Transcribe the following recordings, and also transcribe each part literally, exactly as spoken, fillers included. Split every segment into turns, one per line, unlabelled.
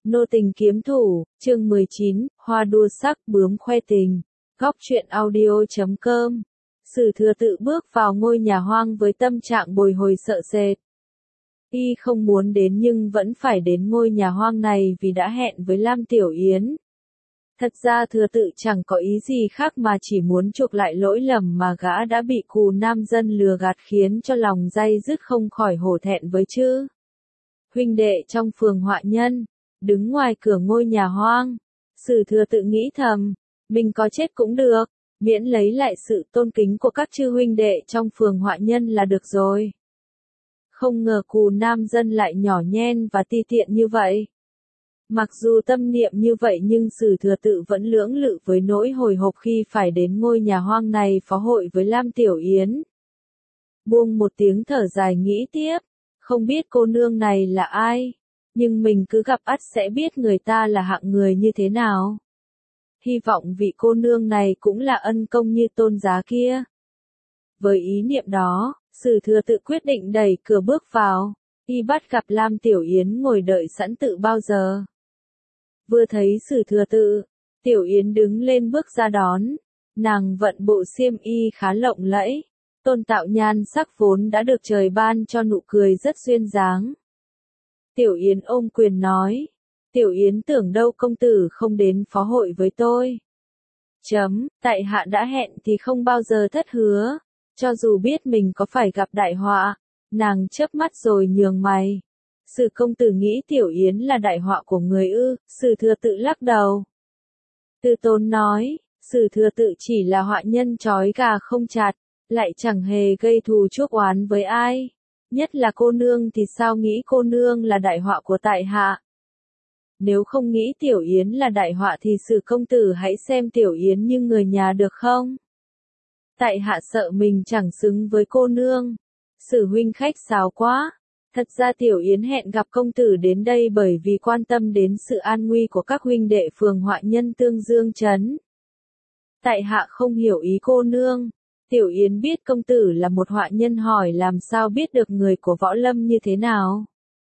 Nô tình kiếm thủ, chương mười chín, hoa đua sắc bướm khoe tình. Góc truyện audio chấm com. Sử Thừa Tự bước vào ngôi nhà hoang với tâm trạng bồi hồi sợ sệt. Y không muốn đến nhưng vẫn phải đến ngôi nhà hoang này vì đã hẹn với Lam Tiểu Yến. Thật ra Thừa Tự chẳng có ý gì khác mà chỉ muốn chuộc lại lỗi lầm mà gã đã bị cù nam dân lừa gạt khiến cho lòng day dứt không khỏi hổ thẹn với chứ. Huynh đệ trong phường họa nhân, đứng ngoài cửa ngôi nhà hoang, Sử Thừa Tự nghĩ thầm, mình có chết cũng được, miễn lấy lại sự tôn kính của các chư huynh đệ trong phường họa nhân là được rồi. Không ngờ cù nam dân lại nhỏ nhen và ti tiện như vậy. Mặc dù tâm niệm như vậy nhưng Sử Thừa Tự vẫn lưỡng lự với nỗi hồi hộp khi phải đến ngôi nhà hoang này phó hội với Lam Tiểu Yến. Buông một tiếng thở dài nghĩ tiếp, không biết cô nương này là ai, nhưng mình cứ gặp ắt sẽ biết người ta là hạng người như thế nào. Hy vọng vị cô nương này cũng là ân công như tôn giá kia. Với ý niệm đó, Sử Thừa Tự quyết định đẩy cửa bước vào, y bắt gặp Lam Tiểu Yến ngồi đợi sẵn tự bao giờ. Vừa thấy Sử Thừa Tự, Tiểu Yến đứng lên bước ra đón, nàng vận bộ xiêm y khá lộng lẫy, tôn tạo nhan sắc vốn đã được trời ban cho nụ cười rất duyên dáng. Tiểu Yến ôm quyền nói, Tiểu Yến tưởng đâu công tử không đến phó hội với tôi. Chấm, tại hạ đã hẹn thì không bao giờ thất hứa, cho dù biết mình có phải gặp đại họa, nàng chớp mắt rồi nhường mày. Sử công tử nghĩ Tiểu Yến là đại họa của người ư? Sử Thừa Tự lắc đầu. Tư Tốn nói, Sử Thừa Tự chỉ là họa nhân trói gà không chặt, lại chẳng hề gây thù chuốc oán với ai. Nhất là cô nương thì sao nghĩ cô nương là đại họa của tại hạ? Nếu không nghĩ Tiểu Yến là đại họa thì Sử công tử hãy xem Tiểu Yến như người nhà được không? Tại hạ sợ mình chẳng xứng với cô nương. Sử huynh khách sáo quá. Thật ra Tiểu Yến hẹn gặp công tử đến đây bởi vì quan tâm đến sự an nguy của các huynh đệ phường họa nhân Tương Dương trấn. Tại hạ không hiểu ý cô nương. Tiểu Yến biết công tử là một họa nhân hỏi làm sao biết được người của võ lâm như thế nào.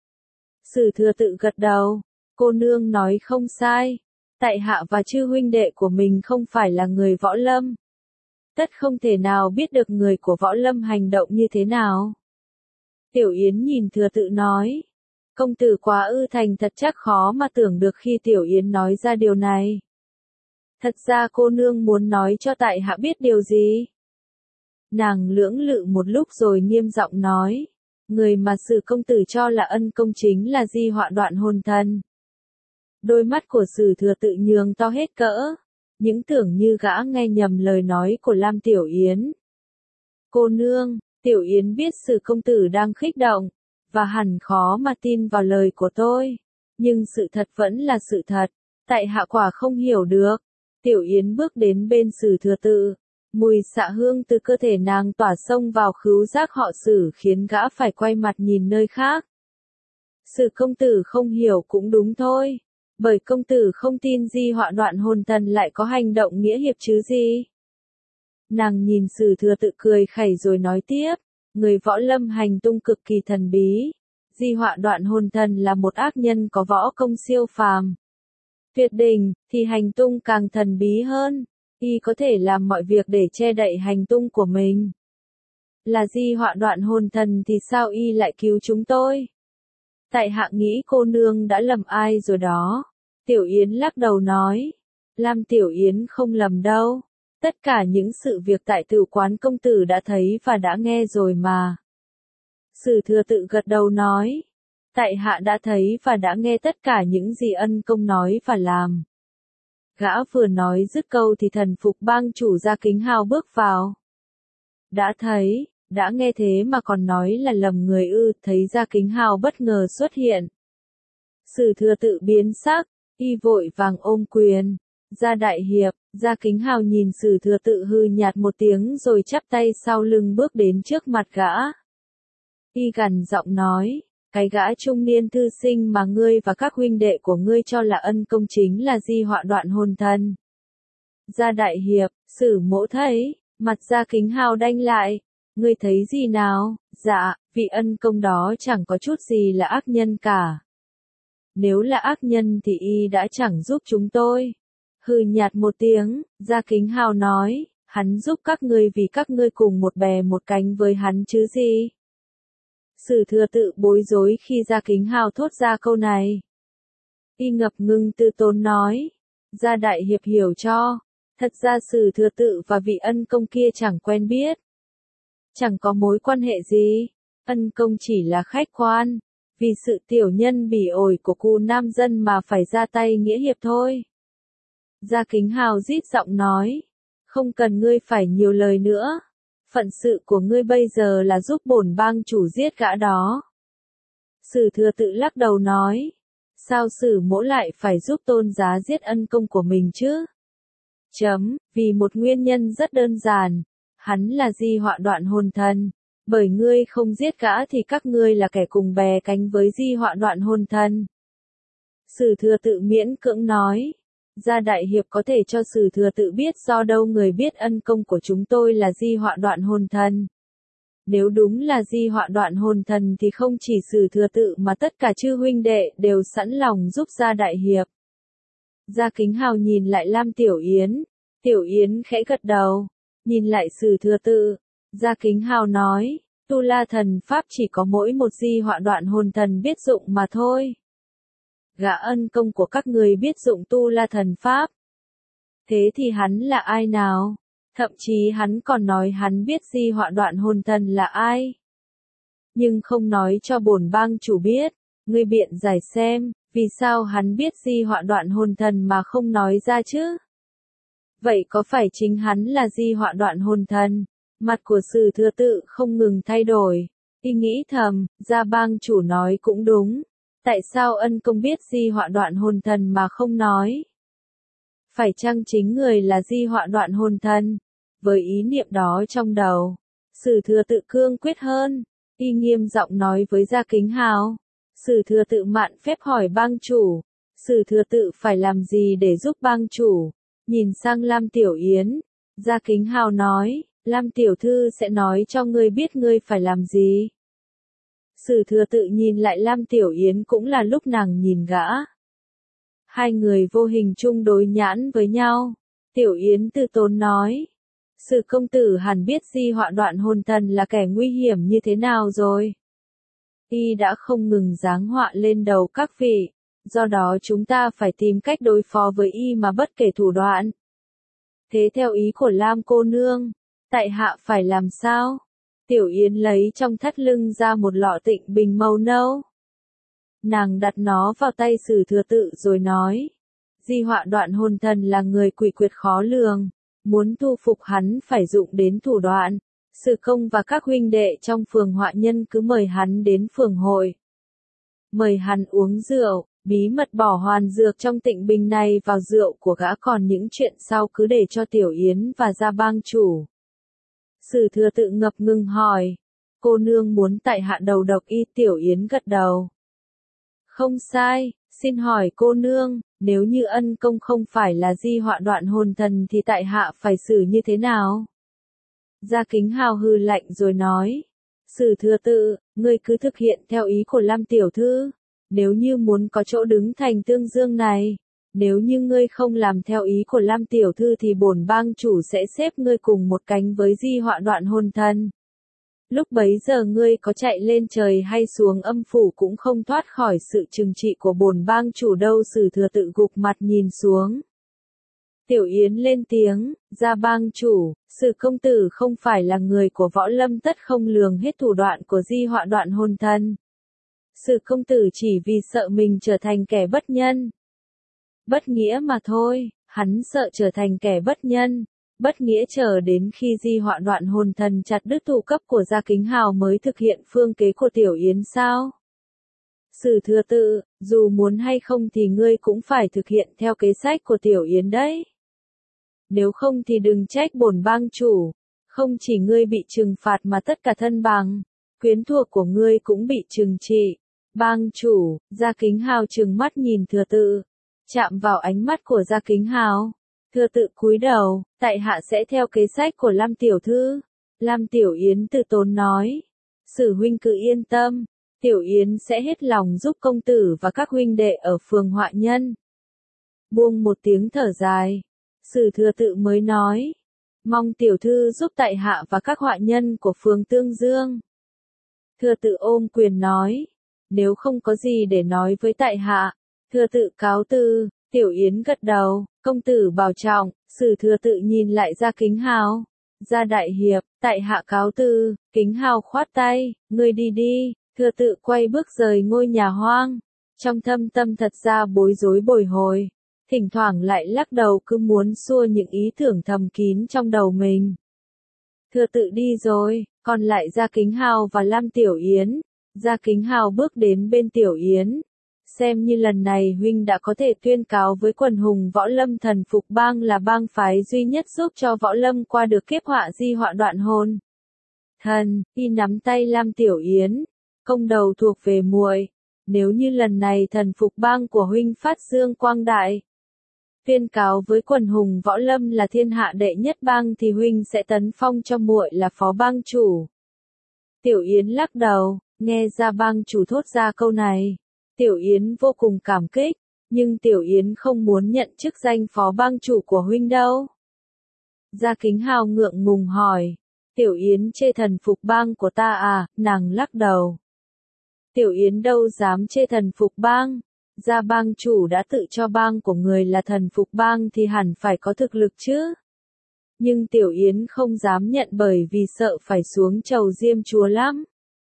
Sử Thừa Tự gật đầu, cô nương nói không sai. Tại hạ và chư huynh đệ của mình không phải là người võ lâm. Tất không thể nào biết được người của võ lâm hành động như thế nào. Tiểu Yến nhìn Thừa Tự nói, công tử quá ư thành thật chắc khó mà tưởng được khi Tiểu Yến nói ra điều này. Thật ra cô nương muốn nói cho tại hạ biết điều gì? Nàng lưỡng lự một lúc rồi nghiêm giọng nói, người mà Sử công tử cho là ân công chính là Di Họa Đoạn Hồn Thần. Đôi mắt của Sử Thừa Tự nhường to hết cỡ, những tưởng như gã nghe nhầm lời nói của Lam Tiểu Yến. Cô nương, Tiểu Yến biết Sử công tử đang khích động, và hẳn khó mà tin vào lời của tôi. Nhưng sự thật vẫn là sự thật, tại hạ quả không hiểu được. Tiểu Yến bước đến bên Sử Thừa Tự, mùi xạ hương từ cơ thể nàng tỏa xông vào khứu giác họ Sử khiến gã phải quay mặt nhìn nơi khác. Sử công tử không hiểu cũng đúng thôi, bởi công tử không tin Di Họa Đoạn Hồn Thần lại có hành động nghĩa hiệp chứ gì. Nàng nhìn Sử Thừa Tự cười khẩy rồi nói tiếp, người võ lâm hành tung cực kỳ thần bí. Di Họa Đoạn Hồn Thần là một ác nhân có võ công siêu phàm. Tuyệt đỉnh, thì hành tung càng thần bí hơn. Y có thể làm mọi việc để che đậy hành tung của mình. Là Di Họa Đoạn Hồn Thần thì sao Y lại cứu chúng tôi? Tại hạ nghĩ cô nương đã lầm ai rồi đó. Tiểu Yến lắc đầu nói, Lam Tiểu Yến không lầm đâu. Tất cả những sự việc tại Tửu Quán công tử đã thấy và đã nghe rồi mà. Sử Thừa Tự gật đầu nói, tại hạ đã thấy và đã nghe tất cả những gì ân công nói và làm. Gã vừa nói dứt câu thì thần phục bang chủ Gia Kính Hào bước vào. Đã thấy, đã nghe thế mà còn nói là lầm người ư? Thấy Gia Kính Hào bất ngờ xuất hiện. Sử Thừa Tự biến sắc, y vội vàng ôm quyền. Gia đại hiệp, Gia Kính Hào nhìn Sử Thừa Tự hư nhạt một tiếng rồi chắp tay sau lưng bước đến trước mặt gã. Y gằn giọng nói, cái gã trung niên thư sinh mà ngươi và các huynh đệ của ngươi cho là ân công chính là Di Họa Đoạn Hồn Thần. Gia đại hiệp, Sử mỗ thấy, mặt Gia Kính Hào đanh lại, ngươi thấy gì nào? Dạ, vị ân công đó chẳng có chút gì là ác nhân cả. Nếu là ác nhân thì y đã chẳng giúp chúng tôi. Hừ nhạt một tiếng, Gia Kính Hào nói, hắn giúp các ngươi vì các ngươi cùng một bè một cánh với hắn chứ gì. Sử Thừa Tự bối rối khi Gia Kính Hào thốt ra câu này. Y ngập ngừng tự tốn nói, Gia Đại Hiệp hiểu cho, thật ra Sử Thừa Tự và vị ân công kia chẳng quen biết. Chẳng có mối quan hệ gì, ân công chỉ là khách quan, vì sự tiểu nhân bỉ ổi của cụ nam dân mà phải ra tay nghĩa hiệp thôi. Gia Kính Hào rít giọng nói, không cần ngươi phải nhiều lời nữa, phận sự của ngươi bây giờ là giúp bổn bang chủ giết gã đó. Sử Thừa Tự lắc đầu nói, sao Sử mỗ lại phải giúp Tôn Giá giết ân công của mình chứ? Chấm, vì một nguyên nhân rất đơn giản, hắn là di họa đoạn hồn thần, bởi ngươi không giết gã thì các ngươi là kẻ cùng bè cánh với di họa đoạn hồn thần. Sử Thừa Tự miễn cưỡng nói, Gia Đại Hiệp có thể cho Sử Thừa Tự biết do đâu người biết ân công của chúng tôi là di họa đoạn hồn thần. Nếu đúng là di họa đoạn hồn thần thì không chỉ Sử Thừa Tự mà tất cả chư huynh đệ đều sẵn lòng giúp Gia Đại Hiệp. Gia Kính Hào nhìn lại Lam Tiểu Yến, Tiểu Yến khẽ gật đầu, nhìn lại Sử Thừa Tự, Gia Kính Hào nói, Tu La thần pháp chỉ có mỗi một di họa đoạn hồn thần biết dụng mà thôi. Gã ân công của các người biết dụng Tu La thần pháp. Thế thì hắn là ai nào? Thậm chí hắn còn nói hắn biết di họa đoạn hồn thần là ai. Nhưng không nói cho bổn bang chủ biết, ngươi biện giải xem, vì sao hắn biết di họa đoạn hồn thần mà không nói ra chứ? Vậy có phải chính hắn là di họa đoạn hồn thần? Mặt của Sử Thừa Tự không ngừng thay đổi, y nghĩ thầm, Gia bang chủ nói cũng đúng, tại sao ân công biết di họa đoạn hồn thần mà không nói? Phải chăng chính người là di họa đoạn hồn thần? Với ý niệm đó trong đầu, Sử Thừa Tự cương quyết hơn, y nghiêm giọng nói với Gia Kính Hào. Sử Thừa Tự mạn phép hỏi bang chủ, Sử Thừa Tự phải làm gì để giúp bang chủ? Nhìn sang Lam Tiểu Yến, Gia Kính Hào nói, Lam Tiểu Thư sẽ nói cho ngươi biết ngươi phải làm gì. Sử Thừa Tự nhìn lại Lam Tiểu Yến cũng là lúc nàng nhìn gã. Hai người vô hình chung đối nhãn với nhau. Tiểu Yến từ tốn nói, Sử công tử hẳn biết di họa đoạn hồn thần là kẻ nguy hiểm như thế nào rồi. Y đã không ngừng giáng họa lên đầu các vị, do đó chúng ta phải tìm cách đối phó với y mà bất kể thủ đoạn. Thế theo ý của Lam cô nương, tại hạ phải làm sao? Tiểu Yến lấy trong thắt lưng ra một lọ tịnh bình màu nâu. Nàng đặt nó vào tay Sử Thừa Tự rồi nói, di họa đoạn hồn thần là người quỷ quyệt khó lường, muốn thu phục hắn phải dụng đến thủ đoạn. Sử công và các huynh đệ trong phường họa nhân cứ mời hắn đến phường hội. Mời hắn uống rượu, bí mật bỏ hoàn dược trong tịnh bình này vào rượu của gã, còn những chuyện sau cứ để cho Tiểu Yến và Gia bang chủ. Sử Thừa Tự ngập ngừng hỏi, cô nương muốn tại hạ đầu độc y? Tiểu Yến gật đầu. Không sai, xin hỏi cô nương, nếu như ân công không phải là di họa đoạn hồn thần thì tại hạ phải xử như thế nào? Gia Kính Hào hừ lạnh rồi nói, Sử Thừa Tự, ngươi cứ thực hiện theo ý của Lam Tiểu Thư, nếu như muốn có chỗ đứng thành Tương Dương này, nếu như ngươi không làm theo ý của Lam Tiểu Thư thì bổn bang chủ sẽ xếp ngươi cùng một cánh với di họa đoạn hồn thần. Lúc bấy giờ ngươi có chạy lên trời hay xuống âm phủ cũng không thoát khỏi sự trừng trị của bổn bang chủ đâu. Sử Thừa Tự gục mặt nhìn xuống. Tiểu Yến lên tiếng, Gia bang chủ, Sử công tử không phải là người của võ lâm tất không lường hết thủ đoạn của di họa đoạn hồn thần. Sử công tử chỉ vì sợ mình trở thành kẻ bất nhân, bất nghĩa mà thôi, hắn sợ trở thành kẻ bất nhân, bất nghĩa chờ đến khi di họa đoạn hồn thần chặt đứt thủ cấp của Gia Kính Hào mới thực hiện phương kế của Tiểu Yến sao? Sử Thừa Tự, dù muốn hay không thì ngươi cũng phải thực hiện theo kế sách của Tiểu Yến đấy. Nếu không thì đừng trách bổn bang chủ, không chỉ ngươi bị trừng phạt mà tất cả thân bằng, quyến thuộc của ngươi cũng bị trừng trị. Bang chủ, Gia Kính Hào trừng mắt nhìn Thừa Tự, chạm vào ánh mắt của Gia Kính Hào. Thừa Tự cúi đầu, tại hạ sẽ theo kế sách của Lam Tiểu Thư. Lam Tiểu Yến từ tốn nói, Sử huynh cứ yên tâm, Tiểu Yến sẽ hết lòng giúp công tử và các huynh đệ ở phường họa nhân. Buông một tiếng thở dài, Sử Thừa Tự mới nói, mong tiểu thư giúp tại hạ và các họa nhân của phường Tương Dương. Thừa Tự ôm quyền nói, nếu không có gì để nói với tại hạ, Thừa Tự cáo từ. Tiểu Yến gật đầu, công tử bảo trọng. Sử Thừa Tự nhìn lại Gia Kính Hào. Gia đại hiệp, tại hạ cáo từ. Kính Hào khoát tay, ngươi đi đi. Thừa Tự quay bước rời ngôi nhà hoang. Trong thâm tâm thật ra bối rối bồi hồi. Thỉnh thoảng lại lắc đầu cứ muốn xua những ý tưởng thầm kín trong đầu mình. Thừa Tự đi rồi, còn lại Gia Kính Hào và Lam Tiểu Yến. Gia Kính Hào bước đến bên Tiểu Yến. Xem như lần này huynh đã có thể tuyên cáo với quần hùng Võ Lâm Thần Phục Bang là bang phái duy nhất giúp cho Võ Lâm qua được kiếp họa di họa đoạn hồn. Thần, y nắm tay Lam Tiểu Yến, công đầu thuộc về muội. Nếu như lần này Thần Phục Bang của huynh phát dương quang đại, tuyên cáo với quần hùng Võ Lâm là thiên hạ đệ nhất bang thì huynh sẽ tấn phong cho muội là phó bang chủ. Tiểu Yến lắc đầu, nghe ra bang chủ thốt ra câu này. Tiểu Yến vô cùng cảm kích, nhưng Tiểu Yến không muốn nhận chức danh phó bang chủ của huynh đâu. Gia Kính Hào ngượng ngùng hỏi, Tiểu Yến chê Thần Phục Bang của ta à? Nàng lắc đầu. Tiểu Yến đâu dám chê Thần Phục Bang, Gia bang chủ đã tự cho bang của người là Thần Phục Bang thì hẳn phải có thực lực chứ. Nhưng Tiểu Yến không dám nhận bởi vì sợ phải xuống chầu Diêm Chúa lắm.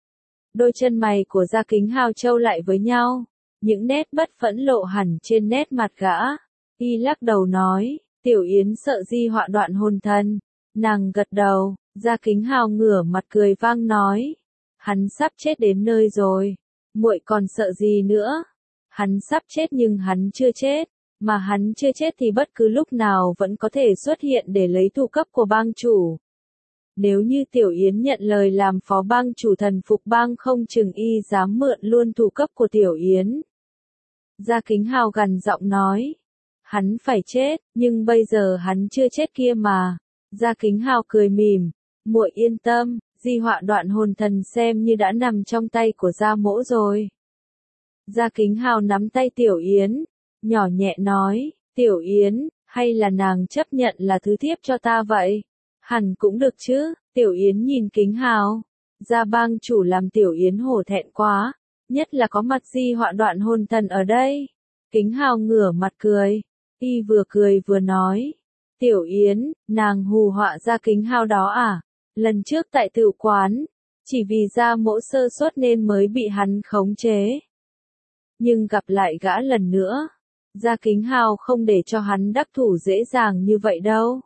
Đôi chân mày của Gia Kính Hào trâu lại với nhau, những nét bất phẫn lộ hẳn trên nét mặt gã. Y lắc đầu nói, Tiểu Yến sợ di họa đoạn hồn thần. Nàng gật đầu, Gia Kính Hào ngửa mặt cười vang nói, hắn sắp chết đến nơi rồi, muội còn sợ gì nữa? Hắn sắp chết nhưng hắn chưa chết, mà hắn chưa chết thì bất cứ lúc nào vẫn có thể xuất hiện để lấy thủ cấp của bang chủ. Nếu như Tiểu Yến nhận lời làm phó bang chủ Thần Phục Bang không chừng y dám mượn luôn thủ cấp của Tiểu Yến. Gia Kính Hào gằn giọng nói, hắn phải chết, nhưng bây giờ hắn chưa chết kia mà. Gia Kính Hào cười mỉm, muội yên tâm, di họa đoạn hồn thần xem như đã nằm trong tay của Gia Mỗ rồi. Gia Kính Hào nắm tay Tiểu Yến, nhỏ nhẹ nói, Tiểu Yến, hay là nàng chấp nhận là thứ thiếp cho ta vậy? Hẳn cũng được chứ. Tiểu Yến nhìn Kính Hào. Gia bang chủ làm Tiểu Yến hổ thẹn quá, nhất là có mặt di họa đoạn hồn thần ở đây. Kính Hào ngửa mặt cười, y vừa cười vừa nói, Tiểu Yến, nàng hù họa Gia Kính Hào đó à? Lần trước tại tửu quán, chỉ vì Gia Mỗ sơ suất nên mới bị hắn khống chế. Nhưng gặp lại gã lần nữa, Gia Kính Hào không để cho hắn đắc thủ dễ dàng như vậy đâu.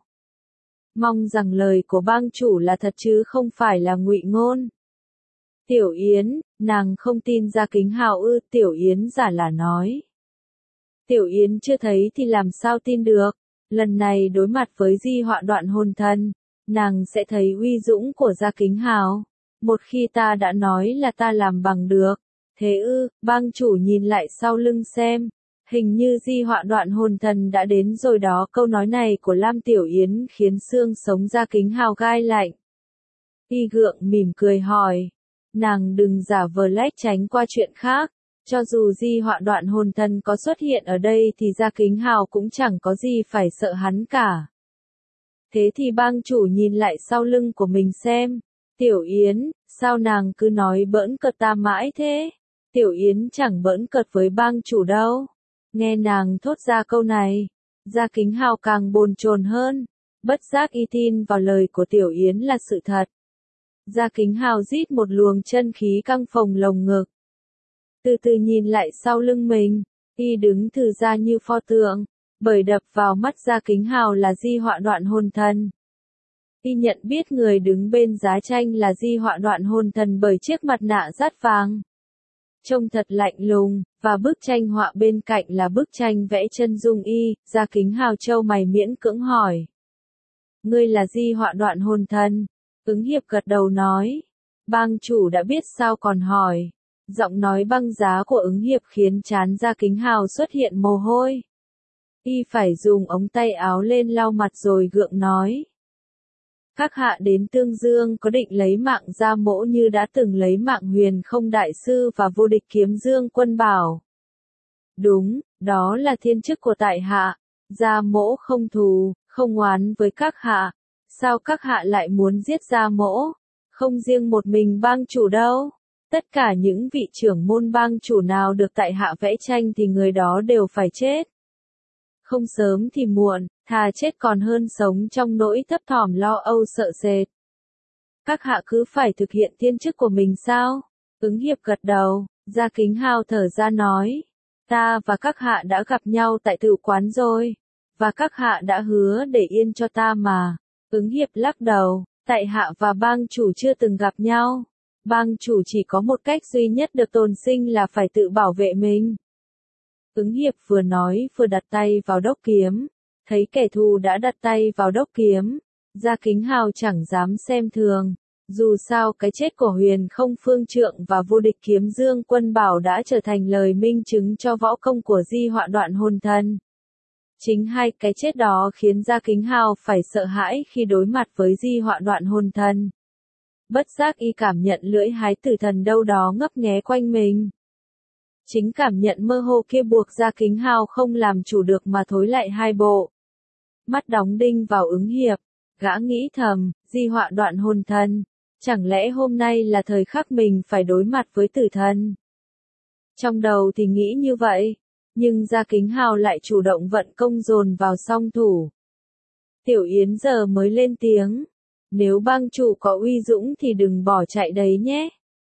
Mong rằng lời của bang chủ là thật chứ không phải là ngụy ngôn. Tiểu Yến, nàng không tin Gia Kính Hào ư? Tiểu Yến giả là nói. Tiểu Yến chưa thấy thì làm sao tin được, lần này đối mặt với di họa đoạn hồn thần, nàng sẽ thấy uy dũng của Gia Kính Hào. Một khi ta đã nói là ta làm bằng được, thế ư? Bang chủ nhìn lại sau lưng xem. Hình như di họa đoạn hồn thần đã đến rồi đó. Câu nói này của Lam Tiểu Yến khiến xương sống Gia Kính Hào gai lạnh. Y gượng mỉm cười hỏi, nàng đừng giả vờ lách tránh qua chuyện khác. Cho dù di họa đoạn hồn thần có xuất hiện ở đây thì Gia Kính Hào cũng chẳng có gì phải sợ hắn cả. Thế thì bang chủ nhìn lại sau lưng của mình xem. Tiểu Yến, sao nàng cứ nói bỡn cợt ta mãi thế? Tiểu Yến chẳng bỡn cợt với bang chủ đâu. Nghe nàng thốt ra câu này, Gia Kính Hào càng bồn chồn hơn, bất giác y tin vào lời của Tiểu Yến là sự thật. Gia Kính Hào rít một luồng chân khí căng phồng lồng ngực. Từ từ nhìn lại sau lưng mình, y đứng thừ ra như pho tượng, bởi đập vào mắt Gia Kính Hào là di họa đoạn hồn thần. Y nhận biết người đứng bên giá tranh là di họa đoạn hồn thần bởi chiếc mặt nạ dát vàng. Trông thật lạnh lùng, và bức tranh họa bên cạnh là bức tranh vẽ chân dung y. Gia Kính Hào trâu mày miễn cưỡng hỏi, ngươi là di họa đoạn hồn thần? Ứng hiệp gật đầu nói, bang chủ đã biết sao còn hỏi. Giọng nói băng giá của ứng hiệp khiến trán Gia Kính Hào xuất hiện mồ hôi. Y phải dùng ống tay áo lên lau mặt rồi gượng nói, Các hạ đến Tương Dương có định lấy mạng Gia Mỗ như đã từng lấy mạng Huyền Không Đại Sư và vô địch Kiếm Dương Quân Bảo? Đúng, đó là thiên chức của tại hạ. Gia Mỗ không thù, không oán với các hạ. Sao các hạ lại muốn giết Gia Mỗ? Không riêng một mình bang chủ đâu. Tất cả những vị trưởng môn bang chủ nào được tại hạ vẽ tranh thì người đó đều phải chết. Không sớm thì muộn, thà chết còn hơn sống trong nỗi thấp thỏm lo âu sợ sệt. Các hạ cứ phải thực hiện thiên chức của mình sao? Ứng Hiệp gật đầu, Gia Kính Hào thở ra nói. Ta và các hạ đã gặp nhau tại Tựu Quán rồi, và các hạ đã hứa để yên cho ta mà. Ứng Hiệp lắc đầu, tại hạ và bang chủ chưa từng gặp nhau. Bang chủ chỉ có một cách duy nhất được tồn sinh là phải tự bảo vệ mình. Ứng Hiệp vừa nói vừa đặt tay vào đốc kiếm, thấy kẻ thù đã đặt tay vào đốc kiếm, Gia Kính Hào chẳng dám xem thường. Dù sao cái chết của Huyền Không Phương Trượng và vô địch Kiếm Dương Quân Bảo đã trở thành lời minh chứng cho võ công của Di Họa Đoạn Hồn Thần. Chính hai cái chết đó khiến Gia Kính Hào phải sợ hãi khi đối mặt với Di Họa Đoạn Hồn Thần. Bất giác y cảm nhận lưỡi hái tử thần đâu đó ngấp nghé quanh mình. Chính cảm nhận mơ hồ kia buộc Gia Kính Hào không làm chủ được mà thối lại hai bộ. Mắt đóng đinh vào Ứng Hiệp, gã nghĩ thầm, Di Họa Đoạn Hồn Thần, chẳng lẽ hôm nay là thời khắc mình phải đối mặt với tử thần? Trong đầu thì nghĩ như vậy, nhưng Gia Kính Hào lại chủ động vận công dồn vào song thủ. Tiểu Yến giờ mới lên tiếng, nếu bang chủ có uy dũng thì đừng bỏ chạy đấy nhé.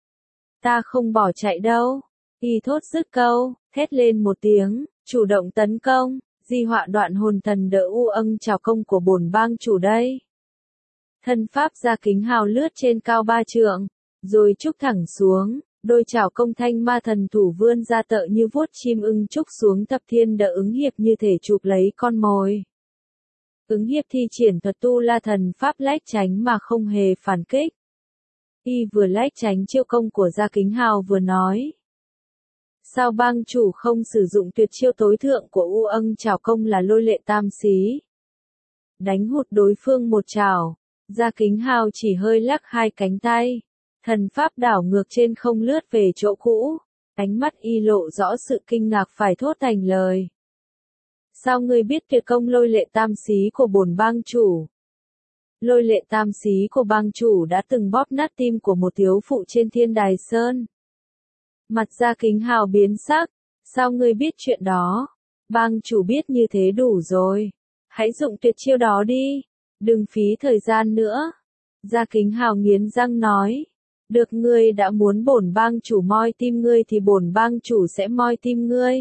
Ta không bỏ chạy đâu. Y thốt dứt câu, thét lên một tiếng, chủ động tấn công, Di Họa Đoạn Hồn Thần đỡ u âng trào công của bổn bang chủ đây. Thân pháp Gia Kính Hào lướt trên cao ba trượng, rồi trúc thẳng xuống, đôi chảo công thanh ma thần thủ vươn ra tợ như vuốt chim ưng trúc xuống thập thiên đỡ Ứng Hiệp như thể chụp lấy con mồi. Ứng Hiệp thi triển thuật tu la thần pháp lách tránh mà không hề phản kích. Y vừa lách tránh chiêu công của Gia Kính Hào vừa nói. Sao bang chủ không sử dụng tuyệt chiêu tối thượng của u âng trảo công là lôi lệ tam xí? Đánh hụt đối phương một trảo, Gia Kính Hào chỉ hơi lắc hai cánh tay. Thần pháp đảo ngược trên không lướt về chỗ cũ, ánh mắt y lộ rõ sự kinh ngạc phải thốt thành lời. Sao ngươi biết tuyệt công lôi lệ tam xí của bổn bang chủ? Lôi lệ tam xí của bang chủ đã từng bóp nát tim của một thiếu phụ trên Thiên Đài Sơn. Mặt Gia Kính Hào biến sắc, sao ngươi biết chuyện đó? Bang chủ biết như thế đủ rồi. Hãy dụng tuyệt chiêu đó đi, đừng phí thời gian nữa. Gia Kính Hào nghiến răng nói. Được, ngươi đã muốn bổn bang chủ moi tim ngươi thì bổn bang chủ sẽ moi tim ngươi.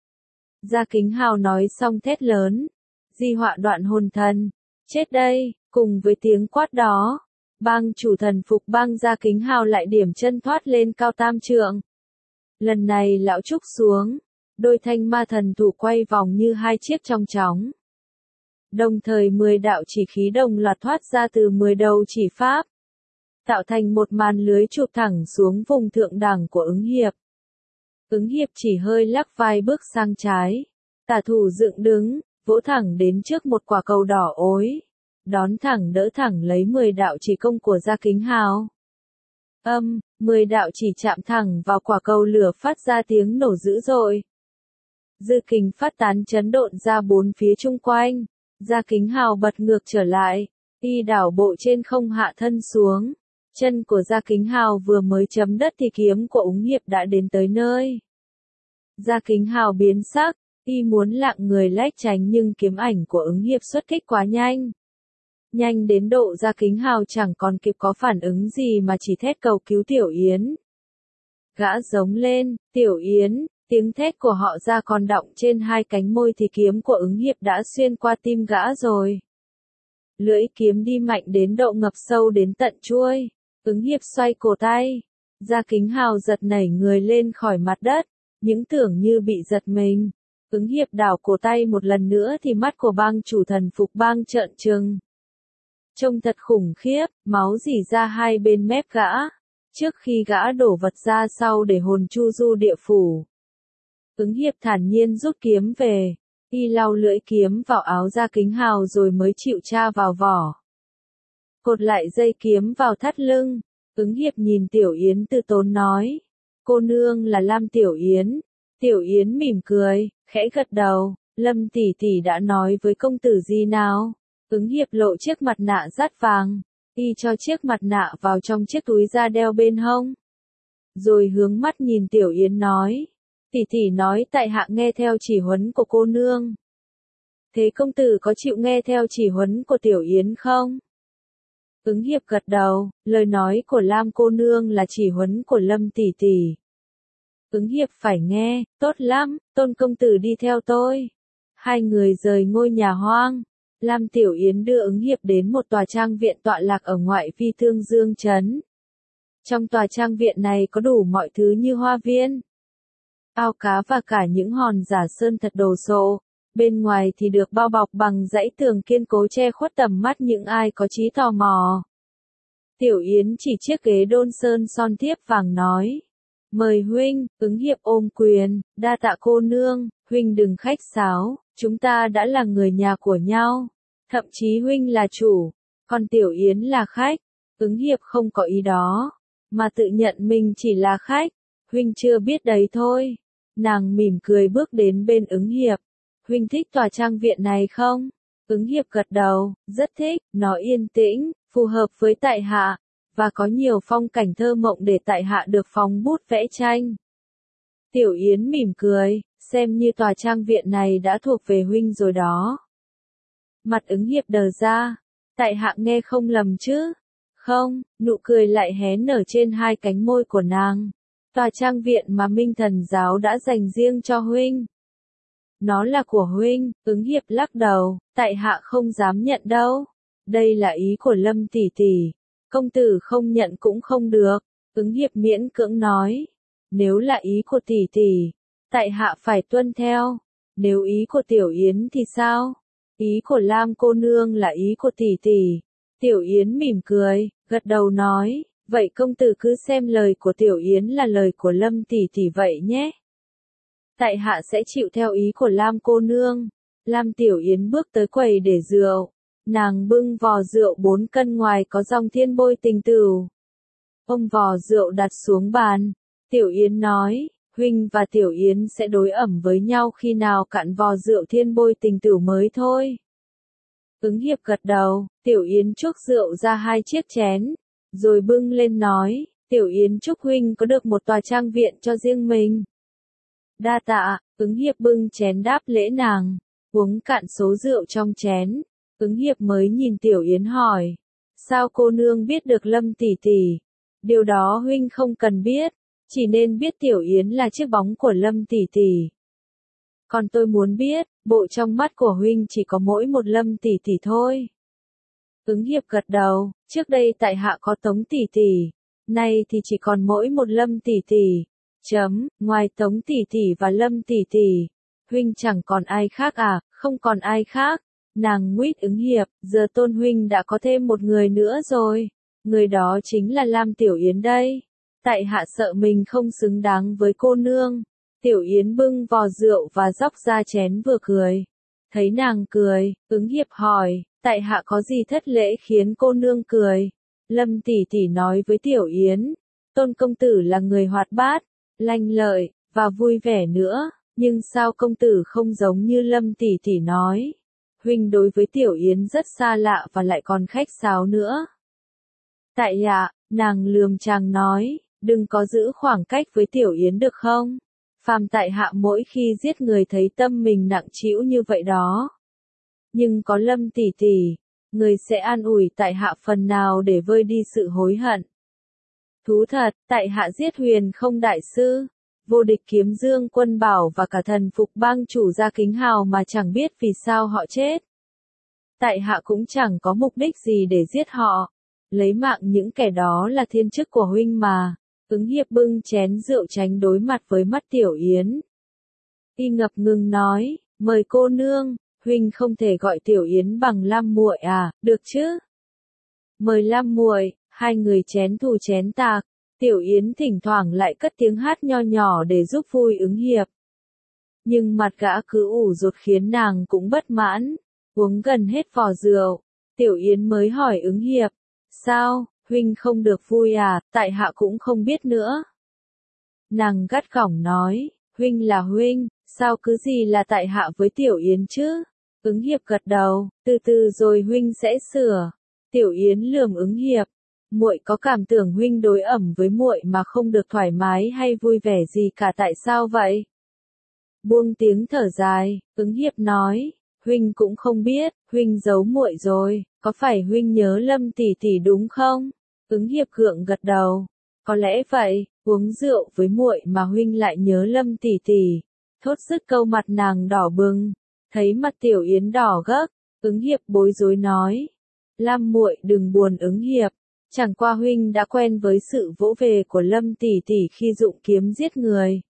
Gia Kính Hào nói xong thét lớn. Di Họa Đoạn Hồn Thần, chết đây, cùng với tiếng quát đó. Bang chủ thần phục bang Gia Kính Hào lại điểm chân thoát lên cao tam trượng. Lần này lão trúc xuống, đôi thanh ma thần thủ quay vòng như hai chiếc trong chóng. Đồng thời mười đạo chỉ khí đồng loạt thoát ra từ mười đầu chỉ pháp, tạo thành một màn lưới chụp thẳng xuống vùng thượng đẳng của Ứng Hiệp. Ứng Hiệp chỉ hơi lắc vai bước sang trái, tả thủ dựng đứng, vỗ thẳng đến trước một quả cầu đỏ ối, đón thẳng đỡ thẳng lấy mười đạo chỉ công của Gia Kính Hào. Âm, mười đạo chỉ chạm thẳng vào quả cầu lửa phát ra tiếng nổ dữ dội. Dư kình phát tán chấn độn ra bốn phía chung quanh, Gia Kính Hào bật ngược trở lại, y đảo bộ trên không hạ thân xuống. Chân của Gia Kính Hào vừa mới chấm đất thì kiếm của Ứng Hiệp đã đến tới nơi. Gia Kính Hào biến sắc, y muốn lạng người lách tránh nhưng kiếm ảnh của Ứng Hiệp xuất kích quá nhanh. Nhanh đến độ Gia Kính Hào chẳng còn kịp có phản ứng gì mà chỉ thét cầu cứu Tiểu Yến. Gã giống lên, Tiểu Yến, tiếng thét của họ ra còn đọng trên hai cánh môi thì kiếm của Ứng Hiệp đã xuyên qua tim gã rồi. Lưỡi kiếm đi mạnh đến độ ngập sâu đến tận chuôi. Ứng Hiệp xoay cổ tay. Gia Kính Hào giật nảy người lên khỏi mặt đất, những tưởng như bị giật mình. Ứng Hiệp đảo cổ tay một lần nữa thì mắt của bang chủ thần phục bang trợn trừng. Trông thật khủng khiếp, máu rỉ ra hai bên mép gã, trước khi gã đổ vật ra sau để hồn chu du địa phủ. Ứng Hiệp thản nhiên rút kiếm về, y lau lưỡi kiếm vào áo Gia Kính Hào rồi mới chịu tra vào vỏ. cột lại dây kiếm vào thắt lưng. Ứng Hiệp nhìn Tiểu Yến từ tốn nói. Cô nương là Lam Tiểu Yến. Tiểu Yến mỉm cười, khẽ gật đầu. Lâm tỷ tỷ đã nói với công tử gì nào? Ứng Hiệp lộ chiếc mặt nạ dát vàng. Y cho chiếc mặt nạ vào trong chiếc túi da đeo bên hông. Rồi hướng mắt nhìn Tiểu Yến nói. Tỷ tỷ nói tại hạ nghe theo chỉ huấn của cô nương. Thế công tử có chịu nghe theo chỉ huấn của Tiểu Yến không? Ứng Hiệp gật đầu, lời nói của Lam cô nương là chỉ huấn của Lâm tỷ tỷ. Ứng Hiệp phải nghe, tốt lắm, Tôn công tử đi theo tôi. Hai người rời ngôi nhà hoang. Lam Tiểu Yến đưa Ứng Hiệp đến một tòa trang viện tọa lạc ở ngoại vi Thương Dương trấn. Trong tòa trang viện này có đủ mọi thứ như hoa viên, ao cá và cả những hòn giả sơn thật đồ sộ. Bên ngoài thì được bao bọc bằng dãy tường kiên cố che khuất tầm mắt những ai có trí tò mò. Tiểu Yến chỉ chiếc ghế đôn sơn son thiếp vàng nói. Mời huynh. Ứng Hiệp ôm quyền, đa tạ cô nương, huynh đừng khách sáo, chúng ta đã là người nhà của nhau. Thậm chí huynh là chủ, còn Tiểu Yến là khách. Ứng Hiệp không có ý đó, mà tự nhận mình chỉ là khách. Huynh chưa biết đấy thôi. Nàng mỉm cười bước đến bên Ứng Hiệp. Huynh thích tòa trang viện này không? Ứng Hiệp gật đầu, rất thích, nó yên tĩnh, phù hợp với tại hạ, và có nhiều phong cảnh thơ mộng để tại hạ được phóng bút vẽ tranh. Tiểu Yến mỉm cười, xem như tòa trang viện này đã thuộc về huynh rồi đó. Mặt Ứng Hiệp đờ ra, tại hạ nghe không lầm chứ? Không, nụ cười lại hé nở trên hai cánh môi của nàng. Tòa trang viện mà Minh Thần giáo đã dành riêng cho huynh. Nó là của huynh. Ứng Hiệp lắc đầu, tại hạ không dám nhận đâu. Đây là ý của Lâm tỷ tỷ. Công tử không nhận cũng không được. Ứng Hiệp miễn cưỡng nói. Nếu là ý của tỷ tỷ, tại hạ phải tuân theo. Nếu ý của Tiểu Yến thì sao? Ý của Lam cô nương là ý của tỷ tỷ. Tiểu Yến mỉm cười, gật đầu nói. Vậy công tử cứ xem lời của Tiểu Yến là lời của Lâm tỷ tỷ vậy nhé. Tại hạ sẽ chịu theo ý của Lam cô nương. Lam Tiểu Yến bước tới quầy để rượu. Nàng bưng vò rượu bốn cân ngoài có dòng thiên bôi tình tửu. Ôm vò rượu đặt xuống bàn. Tiểu Yến nói, huynh và Tiểu Yến sẽ đối ẩm với nhau khi nào cạn vò rượu thiên bôi tình tửu mới thôi. Ứng Hiệp gật đầu, Tiểu Yến chuốc rượu ra hai chiếc chén, rồi bưng lên nói, Tiểu Yến chúc huynh có được một tòa trang viện cho riêng mình. Đa tạ. Ứng Hiệp bưng chén đáp lễ nàng, uống cạn số rượu trong chén. Ứng Hiệp mới nhìn Tiểu Yến hỏi, sao cô nương biết được Lâm tỷ tỷ? Điều đó huynh không cần biết, chỉ nên biết Tiểu Yến là chiếc bóng của Lâm tỷ tỷ. Còn tôi muốn biết, bộ trong mắt của huynh chỉ có mỗi một Lâm tỷ tỷ thôi. Ứng Hiệp gật đầu, trước đây tại hạ có Tống tỷ tỷ, nay thì chỉ còn mỗi một Lâm tỷ tỷ. Chấm, ngoài Tống tỷ tỷ và Lâm tỷ tỷ, huynh chẳng còn ai khác à? Không còn ai khác. Nàng nguyết Ứng Hiệp, giờ Tôn huynh đã có thêm một người nữa rồi. Người đó chính là Lam Tiểu Yến đây. Tại hạ sợ mình không xứng đáng với cô nương. Tiểu Yến bưng vò rượu và dóc ra chén vừa cười. Thấy nàng cười, Ứng Hiệp hỏi, tại hạ có gì thất lễ khiến cô nương cười? Lâm tỷ tỷ nói với Tiểu Yến, Tôn công tử là người hoạt bát, lanh lợi, và vui vẻ nữa, nhưng sao công tử không giống như Lâm tỷ tỷ nói? Huynh đối với Tiểu Yến rất xa lạ và lại còn khách sáo nữa. Tại hạ, nàng lườm chàng nói, đừng có giữ khoảng cách với Tiểu Yến được không? Phàm tại hạ mỗi khi giết người thấy tâm mình nặng trĩu như vậy đó. Nhưng có Lâm tỷ tỷ, người sẽ an ủi tại hạ phần nào để vơi đi sự hối hận. Thú thật, tại hạ giết Huyền Không đại sư, vô địch Kiếm Dương Quân Bảo và cả thần phục bang chủ Gia Kính Hào mà chẳng biết vì sao họ chết. Tại hạ cũng chẳng có mục đích gì để giết họ. Lấy mạng những kẻ đó là thiên chức của huynh mà. Ứng Hiệp bưng chén rượu tránh đối mặt với mắt Tiểu Yến. Y ngập ngừng nói, mời cô nương, huynh không thể gọi Tiểu Yến bằng Lam muội à, được chứ? Mời Lam muội. Hai người chén thù chén tạc. Tiểu Yến thỉnh thoảng lại cất tiếng hát nho nhỏ để giúp vui Ứng Hiệp. Nhưng mặt gã cứ ủ rột khiến nàng cũng bất mãn. Uống gần hết vò rượu, Tiểu Yến mới hỏi Ứng Hiệp, Sao, huynh không được vui à, tại hạ cũng không biết nữa. Nàng gắt gỏng nói, huynh là huynh, sao cứ gì là tại hạ với Tiểu Yến chứ? Ứng Hiệp gật đầu, từ từ rồi huynh sẽ sửa. Tiểu Yến lườm Ứng Hiệp, muội có cảm tưởng huynh đối ẩm với muội mà không được thoải mái hay vui vẻ gì cả, tại sao vậy? Buông tiếng thở dài, Ứng Hiệp nói, huynh cũng không biết, huynh giấu muội rồi, có phải huynh nhớ Lâm tỷ tỷ đúng không? Ứng Hiệp gượng gật đầu, có lẽ vậy, uống rượu với muội mà huynh lại nhớ Lâm tỷ tỷ. Thốt dứt câu mặt nàng đỏ bừng, thấy mặt Tiểu Yến đỏ gấp, Ứng Hiệp bối rối nói, Lam muội đừng buồn Ứng Hiệp, chẳng qua huynh đã quen với sự vỗ về của Lâm tỷ tỷ khi dụng kiếm giết người.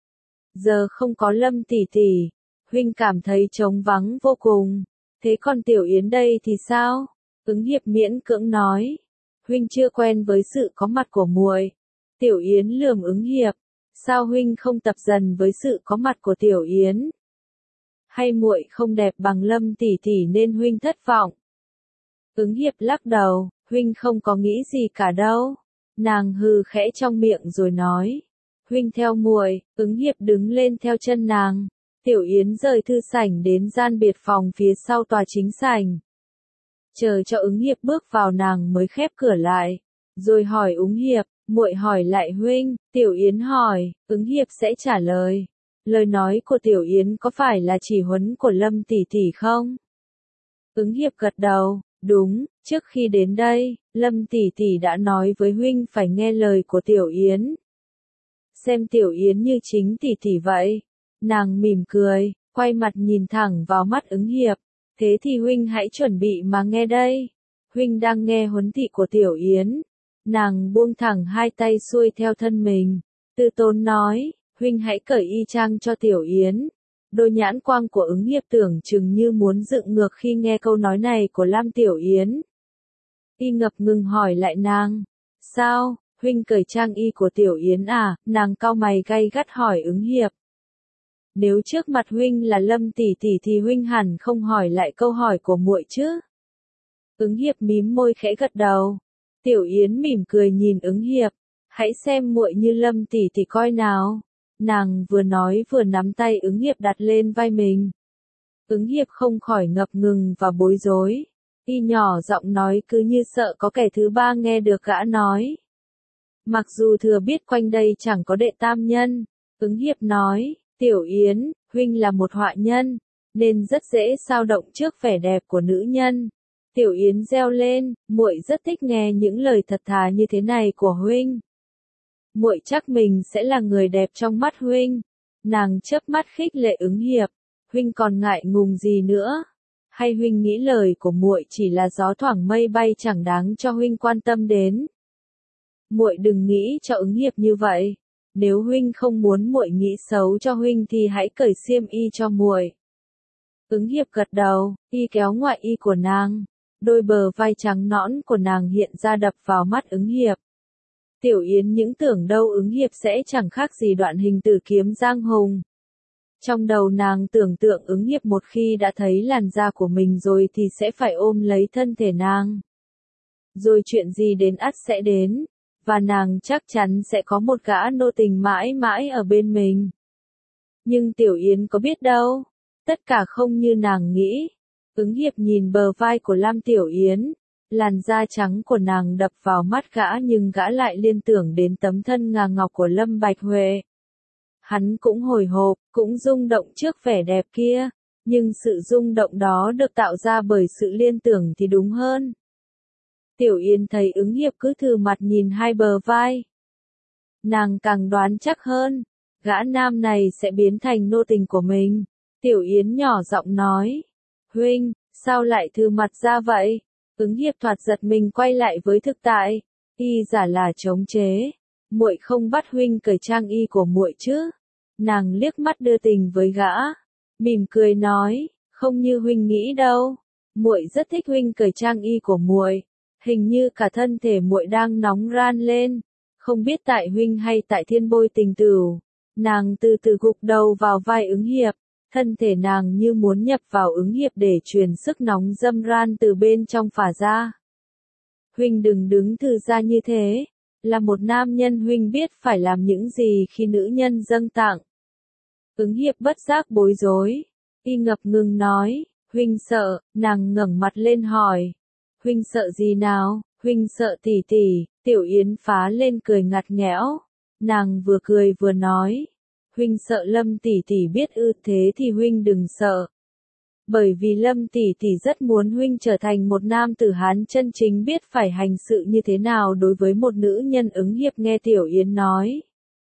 Giờ không có Lâm tỷ tỷ, huynh cảm thấy trống vắng vô cùng, thế còn Tiểu Yến đây thì sao? Ứng Hiệp miễn cưỡng nói, huynh chưa quen với sự có mặt của muội. Tiểu Yến lườm Ứng Hiệp, sao huynh không tập dần với sự có mặt của Tiểu Yến? Hay muội không đẹp bằng Lâm tỷ tỷ nên huynh thất vọng? Ứng Hiệp lắc đầu, huynh không có nghĩ gì cả đâu. Nàng hừ khẽ trong miệng rồi nói, huynh theo muội. Ứng Hiệp đứng lên theo chân nàng. Tiểu Yến rời thư sảnh đến gian biệt phòng phía sau tòa chính sảnh. Chờ cho Ứng Hiệp bước vào nàng mới khép cửa lại, rồi hỏi Ứng Hiệp, muội hỏi lại huynh. Tiểu Yến hỏi, Ứng Hiệp sẽ trả lời. Lời nói của Tiểu Yến có phải là chỉ huấn của Lâm tỷ tỷ không? Ứng Hiệp gật đầu, đúng, trước khi đến đây, Lâm tỷ tỷ đã nói với huynh phải nghe lời của Tiểu Yến. Xem Tiểu Yến như chính tỷ tỷ vậy. Nàng mỉm cười, quay mặt nhìn thẳng vào mắt Ứng Hiệp. Thế thì huynh hãy chuẩn bị mà nghe đây. Huynh đang nghe huấn thị của Tiểu Yến. Nàng buông thẳng hai tay xuôi theo thân mình. Từ tốn nói, huynh hãy cởi y trang cho Tiểu Yến. Đôi nhãn quang của Ứng Hiệp tưởng chừng như muốn dựng ngược khi nghe câu nói này của Lam Tiểu Yến. Y ngập ngừng hỏi lại nàng, sao, huynh cởi trang y của Tiểu Yến à? Nàng cau mày gay gắt hỏi Ứng Hiệp. Nếu trước mặt huynh là Lâm tỷ tỷ thì huynh hẳn không hỏi lại câu hỏi của muội chứ? Ứng Hiệp mím môi khẽ gật đầu. Tiểu Yến mỉm cười nhìn Ứng Hiệp, hãy xem muội như Lâm tỷ tỷ coi nào. Nàng vừa nói vừa nắm tay Ứng Hiệp đặt lên vai mình. Ứng Hiệp không khỏi ngập ngừng và bối rối. Y nhỏ giọng nói cứ như sợ có kẻ thứ ba nghe được gã nói. Mặc dù thừa biết quanh đây chẳng có đệ tam nhân, Ứng Hiệp nói, Tiểu Yến, huynh là một họa nhân, nên rất dễ xao động trước vẻ đẹp của nữ nhân. Tiểu Yến reo lên, muội rất thích nghe những lời thật thà như thế này của huynh. Muội chắc mình sẽ là người đẹp trong mắt huynh. Nàng chớp mắt khích lệ Ứng Hiệp, huynh còn ngại ngùng gì nữa? Hay huynh nghĩ lời của muội chỉ là gió thoảng mây bay chẳng đáng cho huynh quan tâm đến? Muội đừng nghĩ cho Ứng Hiệp như vậy. Nếu huynh không muốn muội nghĩ xấu cho huynh thì hãy cởi xiêm y cho muội. Ứng Hiệp gật đầu, y kéo ngoại y của nàng. Đôi bờ vai trắng nõn của nàng hiện ra đập vào mắt Ứng Hiệp. Tiểu Yến những tưởng đâu Ứng Hiệp sẽ chẳng khác gì đoạn hình tử kiếm giang hùng. Trong đầu nàng tưởng tượng Ứng Hiệp một khi đã thấy làn da của mình rồi thì sẽ phải ôm lấy thân thể nàng. Rồi chuyện gì đến ắt sẽ đến, và nàng chắc chắn sẽ có một gã nô tình mãi mãi ở bên mình. Nhưng Tiểu Yến có biết đâu, tất cả không như nàng nghĩ. Ứng Hiệp nhìn bờ vai của Lam Tiểu Yến, làn da trắng của nàng đập vào mắt gã nhưng gã lại liên tưởng đến tấm thân ngà ngọc của Lâm Bạch Huệ. Hắn cũng hồi hộp, cũng rung động trước vẻ đẹp kia, nhưng sự rung động đó được tạo ra bởi sự liên tưởng thì đúng hơn. Tiểu Yến thấy Ứng Hiệp cứ thừ mặt nhìn hai bờ vai. Nàng càng đoán chắc hơn, gã nam này sẽ biến thành nô tình của mình. Tiểu Yến nhỏ giọng nói, huynh, sao lại thừ mặt ra vậy? Ứng Hiệp thoạt giật mình quay lại với thực tại, y giả là chống chế. Muội không bắt huynh cởi trang y của muội chứ? Nàng liếc mắt đưa tình với gã, mỉm cười nói, không như huynh nghĩ đâu. Muội rất thích huynh cởi trang y của muội. Hình như cả thân thể muội đang nóng ran lên, không biết tại huynh hay tại thiên bôi tình tửu. Nàng từ từ gục đầu vào vai Ứng Hiệp, thân thể nàng như muốn nhập vào Ứng Hiệp để truyền sức nóng dâm ran từ bên trong phả ra. Huynh đừng đứng thư ra như thế, là một nam nhân huynh biết phải làm những gì khi nữ nhân dâng tặng. Ứng hiệp bất giác bối rối, y ngập ngừng nói, huynh sợ, nàng ngẩng mặt lên hỏi. Huynh sợ gì nào, huynh sợ tỷ tỷ, Tiểu Yến phá lên cười ngặt nghẽo. Nàng vừa cười vừa nói, huynh sợ Lâm tỷ tỷ biết ư, thế thì huynh đừng sợ. Bởi vì Lâm tỷ tỷ rất muốn huynh trở thành một nam tử Hán chân chính biết phải hành sự như thế nào đối với một nữ nhân. Ứng hiệp nghe Tiểu Yến nói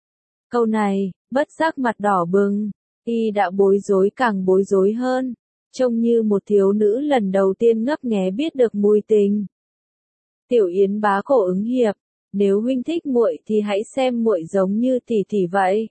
câu này, bất giác mặt đỏ bừng, y đã bối rối càng bối rối hơn, trông như một thiếu nữ lần đầu tiên ngấp nghé biết được mùi tình. Tiểu Yến bá cổ Ứng hiệp, nếu huynh thích muội thì hãy xem muội giống như tỷ tỷ vậy.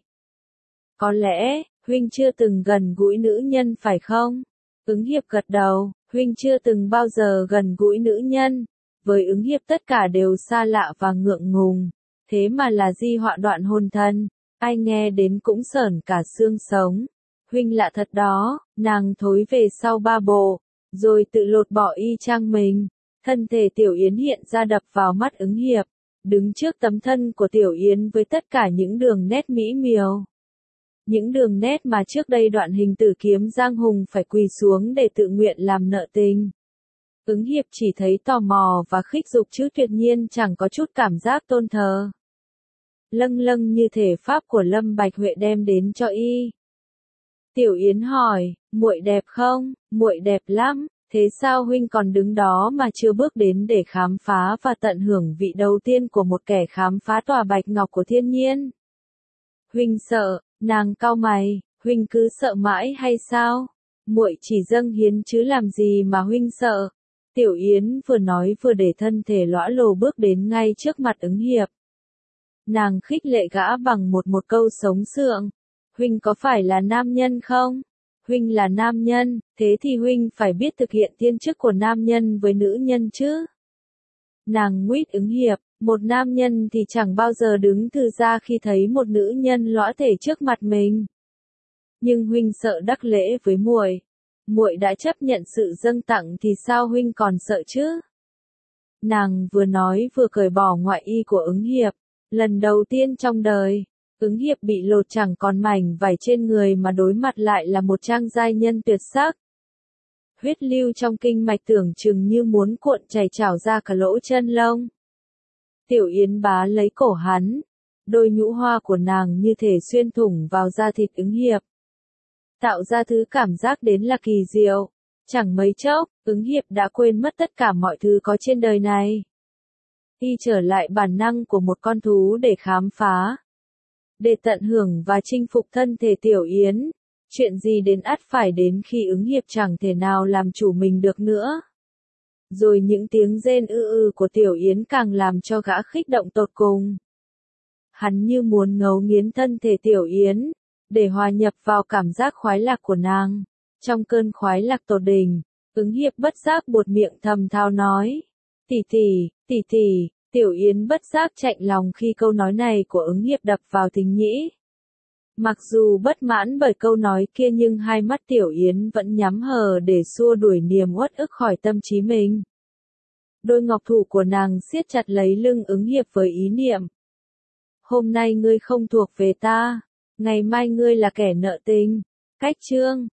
Có lẽ, huynh chưa từng gần gũi nữ nhân phải không? Ứng hiệp gật đầu, huynh chưa từng bao giờ gần gũi nữ nhân. Với Ứng hiệp tất cả đều xa lạ và ngượng ngùng, thế mà là di họa đoạn hồn thân, ai nghe đến cũng sởn cả xương sống. Huynh lạ thật đó, nàng thối về sau ba bộ, rồi tự lột bỏ y trang mình. Thân thể Tiểu Yến hiện ra đập vào mắt Ứng hiệp, đứng trước tấm thân của Tiểu Yến với tất cả những đường nét mỹ miều. Những đường nét mà trước đây Đoạn Hình Tử kiếm Giang Hùng phải quỳ xuống để tự nguyện làm nợ tình. Ứng hiệp chỉ thấy tò mò và khích dục chứ tuyệt nhiên chẳng có chút cảm giác tôn thờ. Lâng lâng như thể pháp của Lâm Bạch Huệ đem đến cho y. Tiểu Yến hỏi, muội đẹp không? Muội đẹp lắm, thế sao huynh còn đứng đó mà chưa bước đến để khám phá và tận hưởng vị đầu tiên của một kẻ khám phá tòa bạch ngọc của thiên nhiên? Huynh sợ, nàng cau mày, huynh cứ sợ mãi hay sao? Muội chỉ dâng hiến chứ làm gì mà huynh sợ? Tiểu Yến vừa nói vừa để thân thể lõa lồ bước đến ngay trước mặt Ứng hiệp. Nàng khích lệ gã bằng một một câu sống sượng. Huynh có phải là nam nhân không? Huynh là nam nhân, thế thì huynh phải biết thực hiện thiên chức của nam nhân với nữ nhân chứ. Nàng nguýt Ứng hiệp, một nam nhân thì chẳng bao giờ đứng thư ra khi thấy một nữ nhân lõa thể trước mặt mình. Nhưng huynh sợ đắc lễ với muội. Muội đã chấp nhận sự dâng tặng thì sao huynh còn sợ chứ? Nàng vừa nói vừa cởi bỏ ngoại y của Ứng hiệp. Lần đầu tiên trong đời, Ứng hiệp bị lột chẳng còn mảnh vải trên người mà đối mặt lại là một trang giai nhân tuyệt sắc. Huyết lưu trong kinh mạch tưởng chừng như muốn cuộn chảy trào ra cả lỗ chân lông. Tiểu Yến bá lấy cổ hắn, đôi nhũ hoa của nàng như thể xuyên thủng vào da thịt Ứng hiệp, tạo ra thứ cảm giác đến là kỳ diệu. Chẳng mấy chốc, Ứng hiệp đã quên mất tất cả mọi thứ có trên đời này. Y trở lại bản năng của một con thú để khám phá, để tận hưởng và chinh phục thân thể Tiểu Yến. Chuyện gì đến ắt phải đến khi Ứng hiệp chẳng thể nào làm chủ mình được nữa. Rồi những tiếng rên ư ư của Tiểu Yến càng làm cho gã khích động tột cùng. Hắn như muốn ngấu nghiến thân thể Tiểu Yến, để hòa nhập vào cảm giác khoái lạc của nàng. Trong cơn khoái lạc tột đỉnh, Ứng hiệp bất giác buột miệng thầm thào nói, tỷ tỷ, tỷ tỷ. Tiểu Yến bất giác chạnh lòng khi câu nói này của Ứng hiệp đập vào tình nhĩ. Mặc dù bất mãn bởi câu nói kia nhưng hai mắt Tiểu Yến vẫn nhắm hờ để xua đuổi niềm uất ức khỏi tâm trí mình. Đôi ngọc thủ của nàng siết chặt lấy lưng Ứng hiệp với ý niệm. Hôm nay ngươi không thuộc về ta, ngày mai ngươi là kẻ nợ tình. Cách chương